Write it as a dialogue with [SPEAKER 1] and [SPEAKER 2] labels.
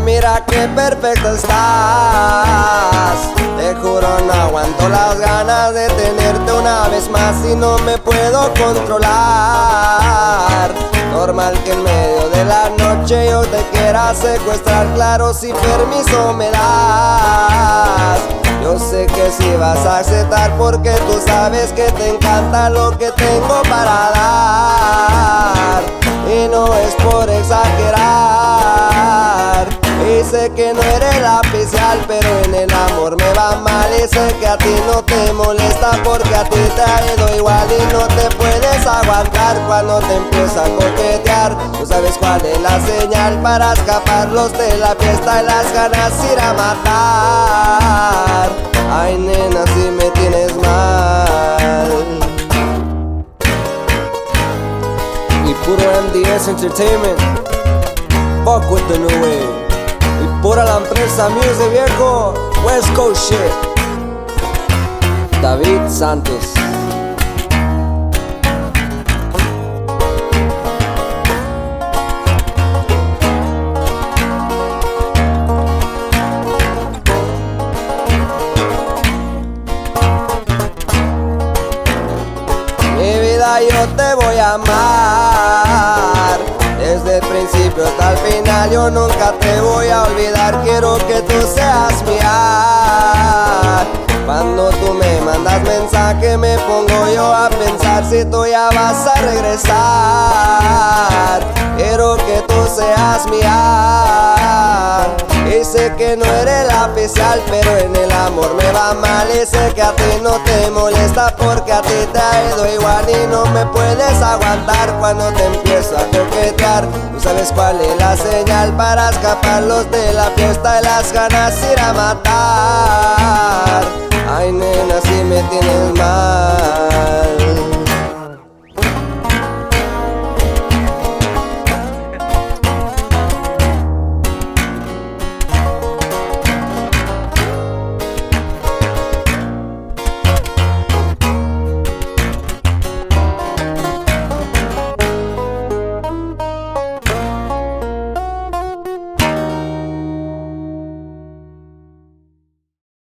[SPEAKER 1] mira qué perfecta estás. Te juro no aguanto las ganas de tenerte una vez más y no me puedo controlar. Normal que en medio de la noche yo te quiera secuestrar, claro si permiso me das. Yo sé que si vas a aceptar porque tú sabes que te encanta lo que tengo para dar. Y no es por exagerar, y sé que no eres la oficial, pero en el amor me va mal. Y sé que a ti no te molesta porque a ti te ha ido igual y no te puedes aguantar cuando te empieza a coquetear. Tú sabes cuál es la señal para escaparlos de la fiesta y las ganas ir a matar. Ay nena, si me tienes mal. Y puro MDS Entertainment, fuck with the new wave. Y pura la empresa Music, viejo, West Coast shit. David Santos. Mi vida yo te voy a amar, desde el principio hasta el final yo nunca te voy a olvidar. Quiero que tú seas mía. Cuando tú me mandas mensaje me pongo yo a pensar si tú ya vas a regresar. Quiero que tú seas mía. Y sé que no eres la oficial, pero en el amor me va mal. Y sé que a ti no te molesta porque a ti te ha ido igual y no me puedes aguantar cuando te empiezo a coquetear. Tú sabes cuál es la señal para escaparlos de la fiesta y las ganas ir a matar. Ay nena, si me tienes mal.